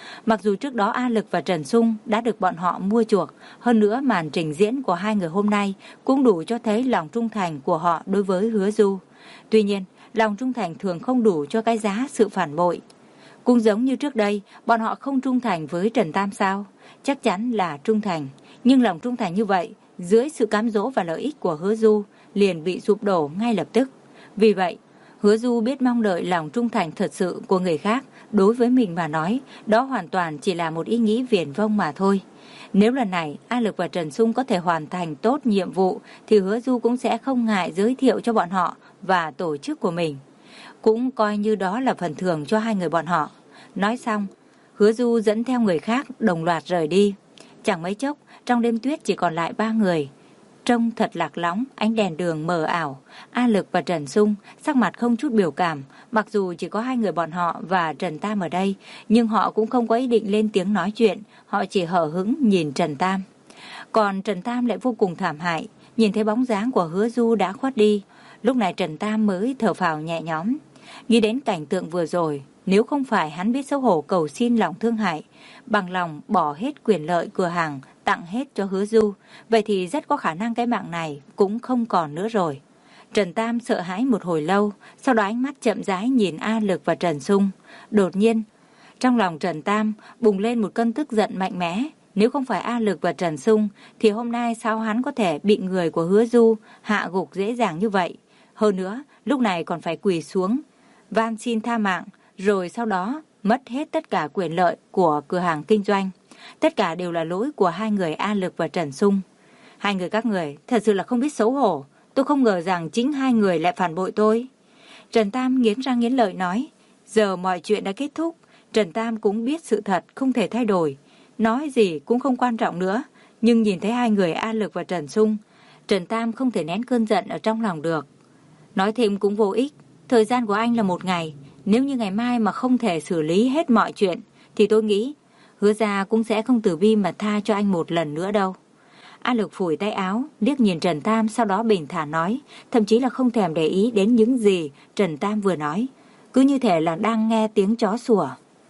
Mặc dù trước đó A Lực và Trần Sung đã được bọn họ mua chuộc, hơn nữa màn trình diễn của hai người hôm nay cũng đủ cho thấy lòng trung thành của họ đối với Hứa Du. Tuy nhiên, lòng trung thành thường không đủ cho cái giá sự phản bội. Cũng giống như trước đây, bọn họ không trung thành với Trần Tam sao? Chắc chắn là trung thành. Nhưng lòng trung thành như vậy, dưới sự cám dỗ và lợi ích của Hứa Du, liền bị sụp đổ ngay lập tức. Vì vậy, Hứa Du biết mong đợi lòng trung thành thật sự của người khác, đối với mình mà nói, đó hoàn toàn chỉ là một ý nghĩ viển vông mà thôi. Nếu lần này A Lực và Trần Sung có thể hoàn thành tốt nhiệm vụ, thì Hứa Du cũng sẽ không ngại giới thiệu cho bọn họ và tổ chức của mình. Cũng coi như đó là phần thưởng cho hai người bọn họ. Nói xong, Hứa Du dẫn theo người khác đồng loạt rời đi. Chẳng mấy chốc, trong đêm tuyết chỉ còn lại ba người. Trông thật lạc lõng, ánh đèn đường mờ ảo. A Lực và Trần Sung sắc mặt không chút biểu cảm. Mặc dù chỉ có hai người bọn họ và Trần Tam ở đây, nhưng họ cũng không có ý định lên tiếng nói chuyện. Họ chỉ hở hững nhìn Trần Tam. Còn Trần Tam lại vô cùng thảm hại. Nhìn thấy bóng dáng của Hứa Du đã khuất đi, lúc này Trần Tam mới thở phào nhẹ nhõm. Nghĩ đến cảnh tượng vừa rồi, nếu không phải hắn biết xấu hổ cầu xin lòng thương hại, bằng lòng bỏ hết quyền lợi cửa hàng, tặng hết cho Hứa Du, vậy thì rất có khả năng cái mạng này cũng không còn nữa rồi. Trần Tam sợ hãi một hồi lâu, sau đó ánh mắt chậm rãi nhìn A Lực và Trần Sung. Đột nhiên, trong lòng Trần Tam bùng lên một cơn tức giận mạnh mẽ. Nếu không phải A Lực và Trần Sung, thì hôm nay sao hắn có thể bị người của Hứa Du hạ gục dễ dàng như vậy? Hơn nữa, lúc này còn phải quỳ xuống, van xin tha mạng, rồi sau đó mất hết tất cả quyền lợi của cửa hàng kinh doanh. Tất cả đều là lỗi của hai người A Lực và Trần Sung. Hai người các người thật sự là không biết xấu hổ. Tôi không ngờ rằng chính hai người lại phản bội tôi. Trần Tam nghiến răng nghiến lợi nói. Giờ mọi chuyện đã kết thúc, Trần Tam cũng biết sự thật không thể thay đổi. Nói gì cũng không quan trọng nữa. Nhưng nhìn thấy hai người A Lực và Trần Sung, Trần Tam không thể nén cơn giận ở trong lòng được. Nói thêm cũng vô ích. Thời gian của anh là một ngày. Nếu như ngày mai mà không thể xử lý hết mọi chuyện, thì tôi nghĩ Hứa gia cũng sẽ không từ bi mà tha cho anh một lần nữa đâu. A Lực phủi tay áo, liếc nhìn Trần Tam, sau đó bình thản nói, thậm chí là không thèm để ý đến những gì Trần Tam vừa nói. Cứ như thể là đang nghe tiếng chó sủa.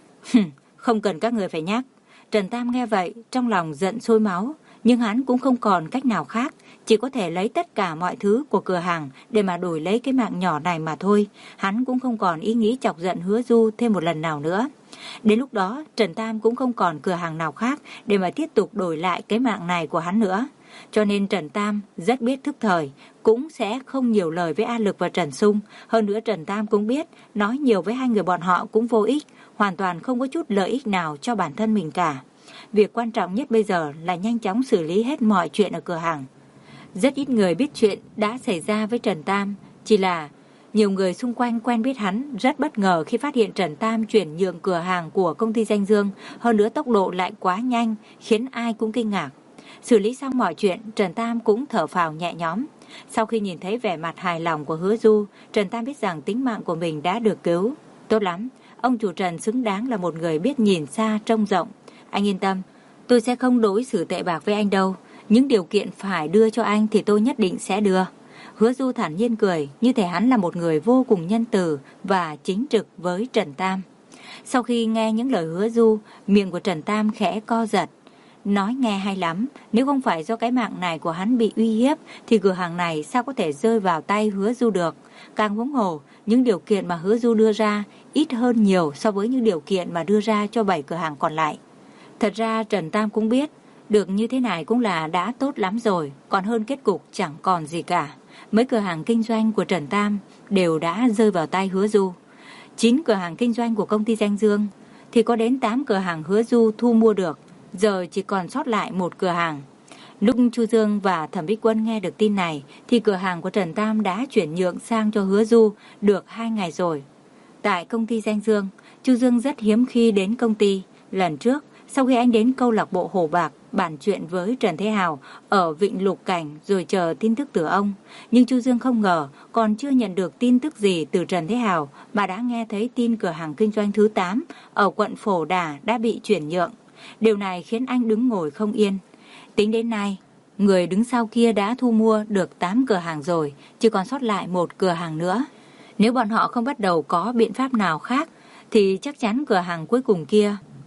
Không cần các người phải nhắc. Trần Tam nghe vậy, trong lòng giận sôi máu, nhưng hắn cũng không còn cách nào khác, chỉ có thể lấy tất cả mọi thứ của cửa hàng để mà đổi lấy cái mạng nhỏ này mà thôi. Hắn cũng không còn ý nghĩ chọc giận Hứa Du thêm một lần nào nữa. Đến lúc đó, Trần Tam cũng không còn cửa hàng nào khác để mà tiếp tục đổi lại cái mạng này của hắn nữa. Cho nên Trần Tam rất biết thức thời, cũng sẽ không nhiều lời với A Lực và Trần Sung. Hơn nữa Trần Tam cũng biết, nói nhiều với hai người bọn họ cũng vô ích, hoàn toàn không có chút lợi ích nào cho bản thân mình cả. Việc quan trọng nhất bây giờ là nhanh chóng xử lý hết mọi chuyện ở cửa hàng. Rất ít người biết chuyện đã xảy ra với Trần Tam, chỉ là nhiều người xung quanh quen biết hắn rất bất ngờ khi phát hiện Trần Tam chuyển nhượng cửa hàng của công ty Danh Dương, hơn nữa tốc độ lại quá nhanh, khiến ai cũng kinh ngạc. Xử lý xong mọi chuyện, Trần Tam cũng thở phào nhẹ nhõm. Sau khi nhìn thấy vẻ mặt hài lòng của Hứa Du, Trần Tam biết rằng tính mạng của mình đã được cứu. Tốt lắm, ông chủ Trần xứng đáng là một người biết nhìn xa trông rộng. Anh yên tâm, tôi sẽ không đối xử tệ bạc với anh đâu. Những điều kiện phải đưa cho anh thì tôi nhất định sẽ đưa. Hứa Du thản nhiên cười, như thể hắn là một người vô cùng nhân từ và chính trực với Trần Tam. Sau khi nghe những lời Hứa Du, miệng của Trần Tam khẽ co giật. Nói nghe hay lắm, nếu không phải do cái mạng này của hắn bị uy hiếp, thì cửa hàng này sao có thể rơi vào tay Hứa Du được. Càng huống hồ, những điều kiện mà Hứa Du đưa ra ít hơn nhiều so với những điều kiện mà đưa ra cho bảy cửa hàng còn lại. Thật ra Trần Tam cũng biết, được như thế này cũng là đã tốt lắm rồi, còn hơn kết cục chẳng còn gì cả. Mấy cửa hàng kinh doanh của Trần Tam đều đã rơi vào tay Hứa Du. Chín cửa hàng kinh doanh của công ty Danh Dương thì có đến tám cửa hàng Hứa Du thu mua được, giờ chỉ còn sót lại một cửa hàng. Lúc Chu Dương và Thẩm Bích Quân nghe được tin này thì cửa hàng của Trần Tam đã chuyển nhượng sang cho Hứa Du được hai ngày rồi. Tại công ty Danh Dương, Chu Dương rất hiếm khi đến công ty. Lần trước, sau khi anh đến câu lạc bộ Hồ Bạc bàn chuyện với Trần Thế Hào ở Vịnh Lục Cảnh rồi chờ tin tức từ ông, nhưng Chu Dương không ngờ còn chưa nhận được tin tức gì từ Trần Thế Hào mà đã nghe thấy tin cửa hàng kinh doanh thứ tám ở quận Phổ Đà đã bị chuyển nhượng. Điều này khiến anh đứng ngồi không yên. Tính đến nay, người đứng sau kia đã thu mua được tám cửa hàng rồi, chỉ còn sót lại một cửa hàng nữa. Nếu bọn họ không bắt đầu có biện pháp nào khác, thì chắc chắn cửa hàng cuối cùng kia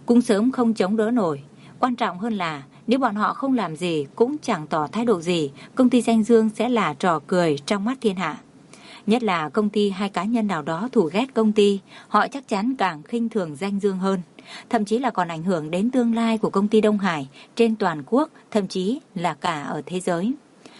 cũng sớm không chống đỡ nổi. Quan trọng hơn là nếu bọn họ không làm gì cũng chẳng tỏ thái độ gì, công ty Danh Dương sẽ là trò cười trong mắt thiên hạ. Nhất là công ty hay cá nhân nào đó thù ghét công ty, họ chắc chắn càng khinh thường Danh Dương hơn. Thậm chí là còn ảnh hưởng đến tương lai của công ty Đông Hải trên toàn quốc, thậm chí là cả ở thế giới.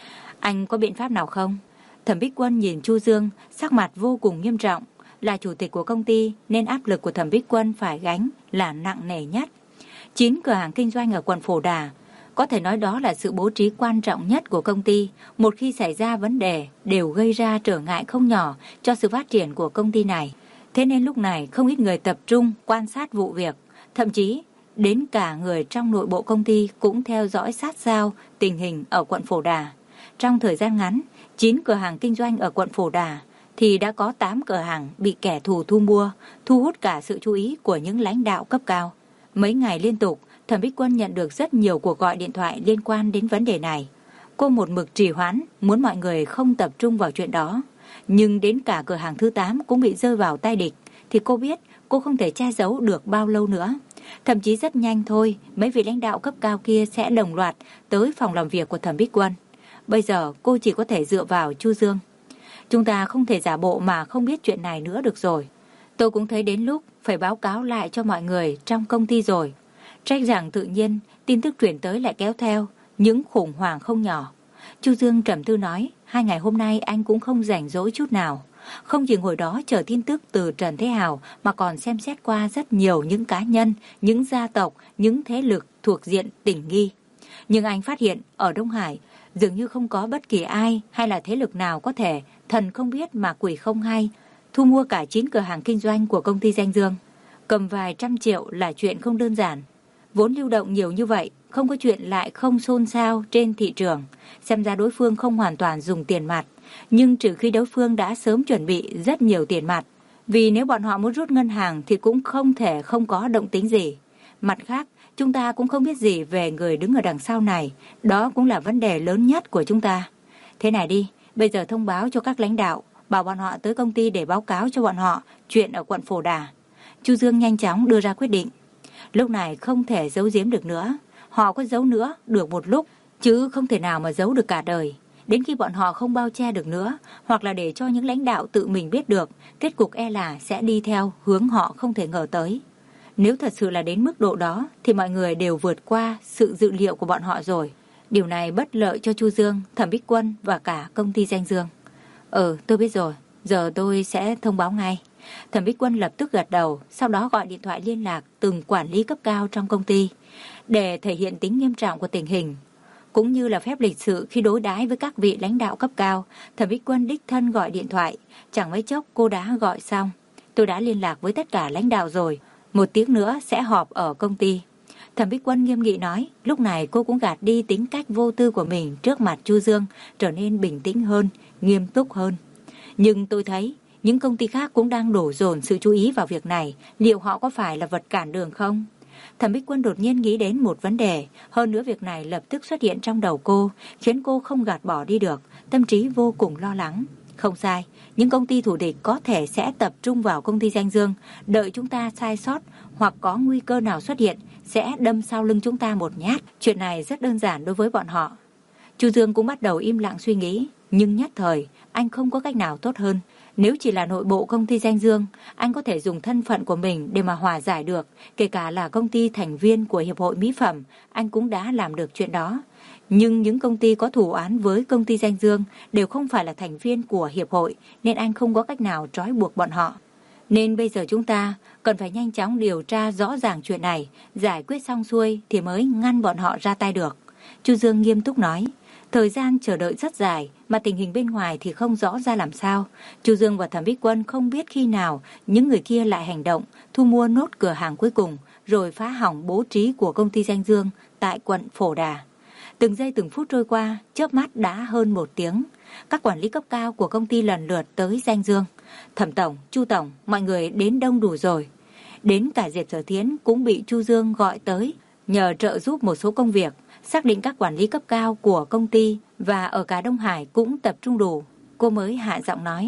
Anh có biện pháp nào không? Thẩm Bích Quân nhìn Chu Dương, sắc mặt vô cùng nghiêm trọng. Là chủ tịch của công ty nên áp lực của Thẩm Bích Quân phải gánh là nặng nề nhất. Chín cửa hàng kinh doanh ở quận Phổ Đà, có thể nói đó là sự bố trí quan trọng nhất của công ty. Một khi xảy ra vấn đề đều gây ra trở ngại không nhỏ cho sự phát triển của công ty này. Thế nên lúc này không ít người tập trung quan sát vụ việc, thậm chí đến cả người trong nội bộ công ty cũng theo dõi sát sao tình hình ở quận Phổ Đà. Trong thời gian ngắn, chín cửa hàng kinh doanh ở quận Phổ Đà thì đã có tám cửa hàng bị kẻ thù thu mua, thu hút cả sự chú ý của những lãnh đạo cấp cao. Mấy ngày liên tục, Thẩm Bích Quân nhận được rất nhiều cuộc gọi điện thoại liên quan đến vấn đề này. Cô một mực trì hoãn, muốn mọi người không tập trung vào chuyện đó. Nhưng đến cả cửa hàng thứ tám cũng bị rơi vào tay địch, thì cô biết cô không thể che giấu được bao lâu nữa. Thậm chí rất nhanh thôi, mấy vị lãnh đạo cấp cao kia sẽ đồng loạt tới phòng làm việc của Thẩm Bích Quân. Bây giờ cô chỉ có thể dựa vào Chu Dương. Chúng ta không thể giả bộ mà không biết chuyện này nữa được rồi. Tôi cũng thấy đến lúc phải báo cáo lại cho mọi người trong công ty rồi. Trách rằng tự nhiên tin tức truyền tới lại kéo theo những khủng hoảng không nhỏ. Chu Dương trầm tư nói, hai ngày hôm nay anh cũng không rảnh rỗi chút nào. Không chỉ ngồi đó chờ tin tức từ Trần Thế Hào mà còn xem xét qua rất nhiều những cá nhân, những gia tộc, những thế lực thuộc diện tỉnh nghi. Nhưng anh phát hiện ở Đông Hải dường như không có bất kỳ ai hay là thế lực nào có thể thần không biết mà quỷ không hay thu mua cả chín cửa hàng kinh doanh của công ty Danh Dương. Cầm vài trăm triệu là chuyện không đơn giản. Vốn lưu động nhiều như vậy, không có chuyện lại không xôn xao trên thị trường. Xem ra đối phương không hoàn toàn dùng tiền mặt, nhưng trừ khi đối phương đã sớm chuẩn bị rất nhiều tiền mặt. Vì nếu bọn họ muốn rút ngân hàng thì cũng không thể không có động tính gì. Mặt khác, chúng ta cũng không biết gì về người đứng ở đằng sau này. Đó cũng là vấn đề lớn nhất của chúng ta. Thế này đi, bây giờ thông báo cho các lãnh đạo, bảo bọn họ tới công ty để báo cáo cho bọn họ chuyện ở quận Phổ Đà. Chu Dương nhanh chóng đưa ra quyết định. Lúc này không thể giấu giếm được nữa. Họ có giấu nữa được một lúc, chứ không thể nào mà giấu được cả đời. Đến khi bọn họ không bao che được nữa, hoặc là để cho những lãnh đạo tự mình biết được, kết cục e là sẽ đi theo hướng họ không thể ngờ tới. Nếu thật sự là đến mức độ đó, thì mọi người đều vượt qua sự dự liệu của bọn họ rồi. Điều này bất lợi cho Chu Dương, Thẩm Bích Quân và cả công ty Danh Dương. Ừ, tôi biết rồi, giờ tôi sẽ thông báo ngay. Thẩm Bích Quân lập tức gật đầu, sau đó gọi điện thoại liên lạc từng quản lý cấp cao trong công ty. Để thể hiện tính nghiêm trọng của tình hình, cũng như là phép lịch sự khi đối đãi với các vị lãnh đạo cấp cao, Thẩm Bích Quân đích thân gọi điện thoại. Chẳng mấy chốc cô đã gọi xong. Tôi đã liên lạc với tất cả lãnh đạo rồi, một tiếng nữa sẽ họp ở công ty. Thẩm Bích Quân nghiêm nghị nói, lúc này cô cũng gạt đi tính cách vô tư của mình trước mặt Chu Dương, trở nên bình tĩnh hơn, nghiêm túc hơn. Nhưng tôi thấy những công ty khác cũng đang đổ dồn sự chú ý vào việc này, liệu họ có phải là vật cản đường không? Thẩm Bích Quân đột nhiên nghĩ đến một vấn đề, hơn nữa việc này lập tức xuất hiện trong đầu cô, khiến cô không gạt bỏ đi được, tâm trí vô cùng lo lắng. Không sai, những công ty thù địch có thể sẽ tập trung vào công ty Danh Dương, đợi chúng ta sai sót hoặc có nguy cơ nào xuất hiện, sẽ đâm sau lưng chúng ta một nhát. Chuyện này rất đơn giản đối với bọn họ. Chu Dương cũng bắt đầu im lặng suy nghĩ, nhưng nhất thời anh không có cách nào tốt hơn. Nếu chỉ là nội bộ công ty Danh Dương, anh có thể dùng thân phận của mình để mà hòa giải được. Kể cả là công ty thành viên của Hiệp hội Mỹ phẩm, anh cũng đã làm được chuyện đó. Nhưng những công ty có thù oán với công ty Danh Dương đều không phải là thành viên của Hiệp hội, nên anh không có cách nào trói buộc bọn họ. Nên bây giờ chúng ta cần phải nhanh chóng điều tra rõ ràng chuyện này, giải quyết xong xuôi thì mới ngăn bọn họ ra tay được. Chu Dương nghiêm túc nói. Thời gian chờ đợi rất dài, mà tình hình bên ngoài thì không rõ ra làm sao. Chu Dương và Thẩm Bích Quân không biết khi nào những người kia lại hành động, thu mua nốt cửa hàng cuối cùng, rồi phá hỏng bố trí của công ty Danh Dương tại quận Phổ Đà. Từng giây từng phút trôi qua, chớp mắt đã hơn một tiếng. Các quản lý cấp cao của công ty lần lượt tới Danh Dương. Thẩm Tổng, Chu Tổng, mọi người đến đông đủ rồi. Đến cả Diệp Sở Thiến cũng bị Chu Dương gọi tới, nhờ trợ giúp một số công việc. Xác định các quản lý cấp cao của công ty và ở cả Đông Hải cũng tập trung đủ. Cô mới hạ giọng nói.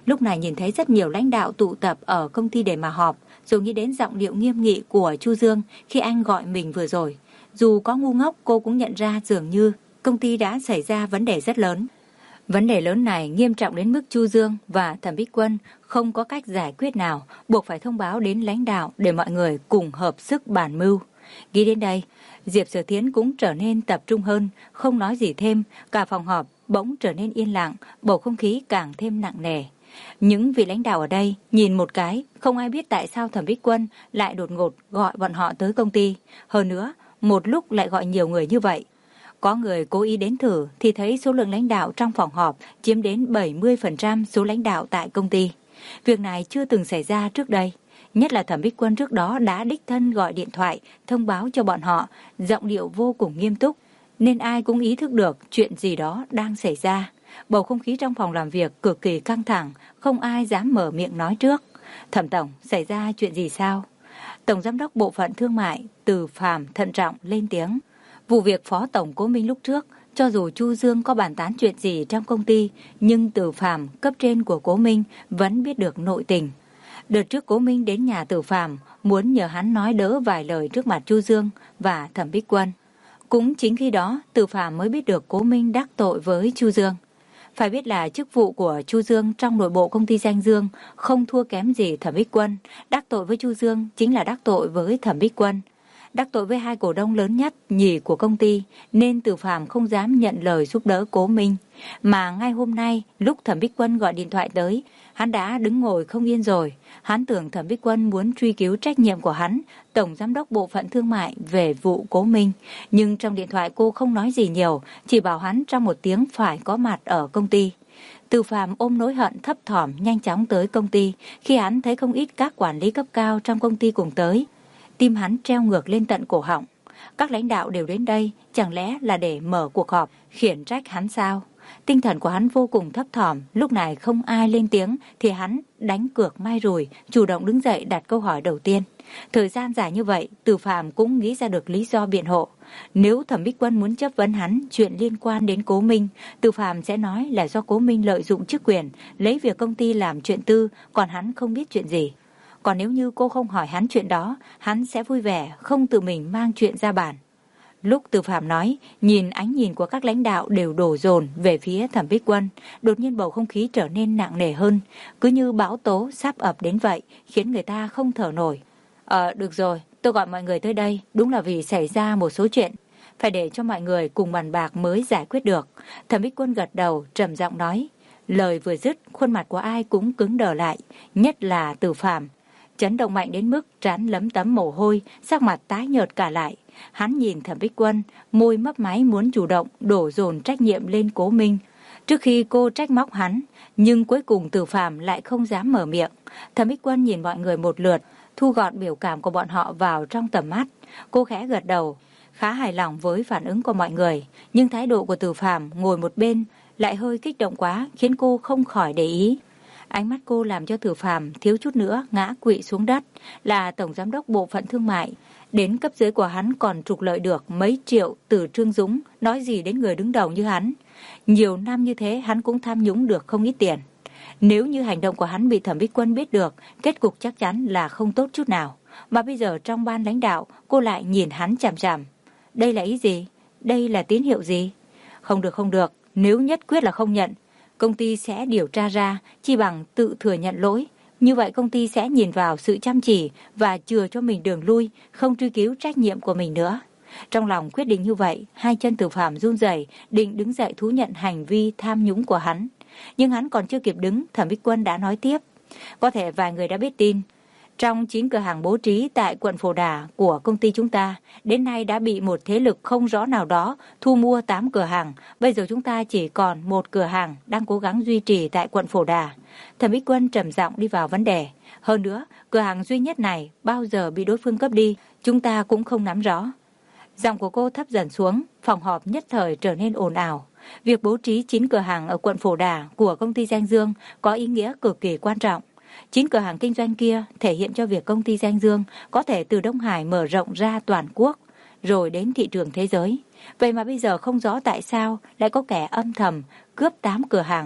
Lúc này nhìn thấy rất nhiều lãnh đạo tụ tập ở công ty để mà họp, rồi nghĩ đến giọng điệu nghiêm nghị của Chu Dương khi anh gọi mình vừa rồi. Dù có ngu ngốc, cô cũng nhận ra dường như công ty đã xảy ra vấn đề rất lớn. Vấn đề lớn này nghiêm trọng đến mức Chu Dương và Thẩm Bích Quân không có cách giải quyết nào, buộc phải thông báo đến lãnh đạo để mọi người cùng hợp sức bàn mưu. Nghĩ đến đây, Diệp Sở Thiến cũng trở nên tập trung hơn, không nói gì thêm, cả phòng họp bỗng trở nên yên lặng, bầu không khí càng thêm nặng nề. Những vị lãnh đạo ở đây nhìn một cái, không ai biết tại sao Thẩm Bích Quân lại đột ngột gọi bọn họ tới công ty. Hơn nữa, một lúc lại gọi nhiều người như vậy. Có người cố ý đến thử thì thấy số lượng lãnh đạo trong phòng họp chiếm đến bảy mươi phần trăm số lãnh đạo tại công ty. Việc này chưa từng xảy ra trước đây. Nhất là Thẩm Bích Quân trước đó đã đích thân gọi điện thoại thông báo cho bọn họ, giọng điệu vô cùng nghiêm túc, nên ai cũng ý thức được chuyện gì đó đang xảy ra. Bầu không khí trong phòng làm việc cực kỳ căng thẳng, không ai dám mở miệng nói trước. Thẩm tổng, xảy ra chuyện gì sao? Tổng giám đốc bộ phận thương mại Từ Phàm thận trọng lên tiếng. Vụ việc phó tổng Cố Minh lúc trước, cho dù Chu Dương có bàn tán chuyện gì trong công ty, nhưng Từ Phàm, cấp trên của Cố Minh, vẫn biết được nội tình. Đợt trước Cố Minh đến nhà Từ Phàm muốn nhờ hắn nói đỡ vài lời trước mặt Chu Dương và Thẩm Bích Quân. Cũng chính khi đó, Từ Phàm mới biết được Cố Minh đắc tội với Chu Dương. Phải biết là chức vụ của Chu Dương trong nội bộ công ty Danh Dương không thua kém gì Thẩm Bích Quân. Đắc tội với Chu Dương chính là đắc tội với Thẩm Bích Quân. Đắc tội với hai cổ đông lớn nhất nhì của công ty, nên Từ Phàm không dám nhận lời giúp đỡ Cố Minh. Mà ngay hôm nay, lúc Thẩm Bích Quân gọi điện thoại tới, hắn đã đứng ngồi không yên rồi. Hắn tưởng Thẩm Bích Quân muốn truy cứu trách nhiệm của hắn, tổng giám đốc bộ phận thương mại, về vụ Cố Minh. Nhưng trong điện thoại cô không nói gì nhiều, chỉ bảo hắn trong một tiếng phải có mặt ở công ty. Từ Phàm ôm nỗi hận thấp thỏm nhanh chóng tới công ty. Khi hắn thấy không ít các quản lý cấp cao trong công ty cùng tới, tim hắn treo ngược lên tận cổ họng. Các lãnh đạo đều đến đây, chẳng lẽ là để mở cuộc họp khiển trách hắn sao? Tinh thần của hắn vô cùng thấp thỏm, lúc này không ai lên tiếng thì hắn đánh cược mai rùi, chủ động đứng dậy đặt câu hỏi đầu tiên. Thời gian dài như vậy, Từ Phàm cũng nghĩ ra được lý do biện hộ. Nếu Thẩm Bích Quân muốn chất vấn hắn chuyện liên quan đến Cố Minh, Từ Phàm sẽ nói là do Cố Minh lợi dụng chức quyền, lấy việc công ty làm chuyện tư, còn hắn không biết chuyện gì. Còn nếu như cô không hỏi hắn chuyện đó, hắn sẽ vui vẻ, không tự mình mang chuyện ra bàn. Lúc Từ Phàm nói, nhìn ánh nhìn của các lãnh đạo đều đổ dồn về phía Thẩm Bích Quân, đột nhiên bầu không khí trở nên nặng nề hơn, cứ như bão tố sắp ập đến vậy, khiến người ta không thở nổi. Ờ, được rồi, tôi gọi mọi người tới đây, đúng là vì xảy ra một số chuyện, phải để cho mọi người cùng bàn bạc mới giải quyết được. Thẩm Bích Quân gật đầu, trầm giọng nói. Lời vừa dứt, khuôn mặt của ai cũng cứng đờ lại, nhất là Từ Phàm. Chấn động mạnh đến mức trán lấm tấm mồ hôi, sắc mặt tái nhợt cả lại. Hắn nhìn Thẩm Bích Quân, môi mấp máy muốn chủ động đổ dồn trách nhiệm lên Cố Minh. Trước khi cô trách móc hắn, nhưng cuối cùng Từ Phàm lại không dám mở miệng. Thẩm Bích Quân nhìn mọi người một lượt, thu gọn biểu cảm của bọn họ vào trong tầm mắt. Cô khẽ gật đầu, khá hài lòng với phản ứng của mọi người, nhưng thái độ của Từ Phàm ngồi một bên lại hơi kích động quá, khiến cô không khỏi để ý. Ánh mắt cô làm cho Từ Phàm thiếu chút nữa ngã quỵ xuống đất. Là tổng giám đốc bộ phận thương mại, đến cấp dưới của hắn còn trục lợi được mấy triệu từ Trương Dũng, nói gì đến người đứng đầu như hắn. Nhiều năm như thế hắn cũng tham nhũng được không ít tiền. Nếu như hành động của hắn bị Thẩm Bích Quân biết được, kết cục chắc chắn là không tốt chút nào. Mà bây giờ trong ban lãnh đạo, cô lại nhìn hắn chằm chằm. Đây là ý gì? Đây là tín hiệu gì? Không được không được, nếu nhất quyết là không nhận, công ty sẽ điều tra ra, chi bằng tự thừa nhận lỗi. Như vậy công ty sẽ nhìn vào sự chăm chỉ và chừa cho mình đường lui, không truy cứu trách nhiệm của mình nữa. Trong lòng quyết định như vậy, hai chân Từ Phàm run rẩy, định đứng dậy thú nhận hành vi tham nhũng của hắn. Nhưng hắn còn chưa kịp đứng, Thẩm Bích Quân đã nói tiếp. Có thể vài người đã biết tin, trong chín cửa hàng bố trí tại quận Phổ Đà của công ty chúng ta, đến nay đã bị một thế lực không rõ nào đó thu mua tám cửa hàng. Bây giờ chúng ta chỉ còn một cửa hàng đang cố gắng duy trì tại quận Phổ Đà. Thẩm Bích Quân trầm giọng đi vào vấn đề. Hơn nữa, cửa hàng duy nhất này bao giờ bị đối phương cướp đi, chúng ta cũng không nắm rõ. Giọng của cô thấp dần xuống, phòng họp nhất thời trở nên ồn ào. Việc bố trí chín cửa hàng ở quận Phổ Đà của công ty Danh Dương có ý nghĩa cực kỳ quan trọng. Chín cửa hàng kinh doanh kia thể hiện cho việc công ty Danh Dương có thể từ Đông Hải mở rộng ra toàn quốc, rồi đến thị trường thế giới. Vậy mà bây giờ không rõ tại sao lại có kẻ âm thầm cướp tám cửa hàng.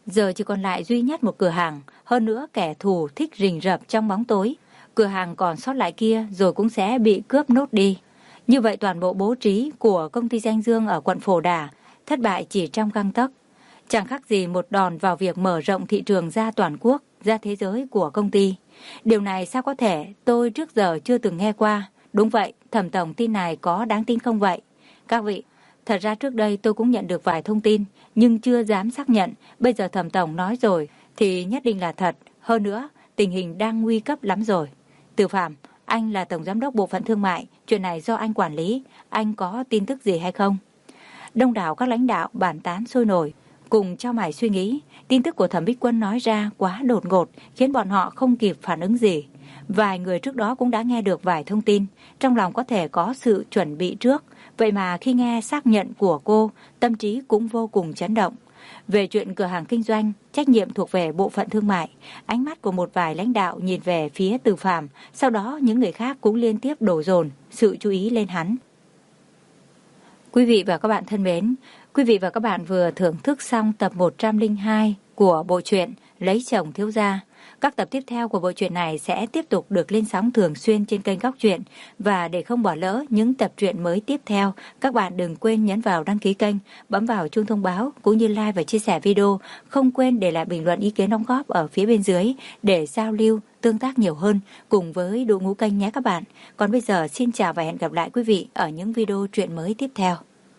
Giờ chỉ còn lại duy nhất một cửa hàng, hơn nữa kẻ thù thích rình rập trong bóng tối. Cửa hàng còn sót lại kia rồi cũng sẽ bị cướp nốt đi. Như vậy toàn bộ bố trí của công ty Danh Dương ở quận Phổ Đà thất bại chỉ trong gang tấc. Chẳng khác gì một đòn vào việc mở rộng thị trường ra toàn quốc, ra thế giới của công ty. Điều này sao có thể, tôi trước giờ chưa từng nghe qua. Đúng vậy, Thẩm tổng, tin này có đáng tin không vậy? Các vị, thật ra trước đây tôi cũng nhận được vài thông tin, nhưng chưa dám xác nhận. Bây giờ Thẩm tổng nói rồi, thì nhất định là thật. Hơn nữa, tình hình đang nguy cấp lắm rồi. Từ Phạm, anh là tổng giám đốc bộ phận thương mại, chuyện này do anh quản lý, anh có tin tức gì hay không? Đông đảo các lãnh đạo bàn tán sôi nổi, cùng trao mày suy nghĩ. Tin tức của Thẩm Bích Quân nói ra quá đột ngột, khiến bọn họ không kịp phản ứng gì. Vài người trước đó cũng đã nghe được vài thông tin, trong lòng có thể có sự chuẩn bị trước. Vậy mà khi nghe xác nhận của cô, tâm trí cũng vô cùng chấn động. Về chuyện cửa hàng kinh doanh, trách nhiệm thuộc về bộ phận thương mại, ánh mắt của một vài lãnh đạo nhìn về phía Từ Phàm, sau đó những người khác cũng liên tiếp đổ dồn sự chú ý lên hắn. Quý vị và các bạn thân mến, quý vị và các bạn vừa thưởng thức xong tập một trăm lẻ hai của bộ truyện Lấy chồng thiếu gia. Các tập tiếp theo của bộ truyện này sẽ tiếp tục được lên sóng thường xuyên trên kênh Góc Truyện. Và để không bỏ lỡ những tập truyện mới tiếp theo, các bạn đừng quên nhấn vào đăng ký kênh, bấm vào chuông thông báo cũng như like và chia sẻ video. Không quên để lại bình luận ý kiến đóng góp ở phía bên dưới để giao lưu, tương tác nhiều hơn cùng với đội ngũ kênh nhé các bạn. Còn bây giờ xin chào và hẹn gặp lại quý vị ở những video truyện mới tiếp theo.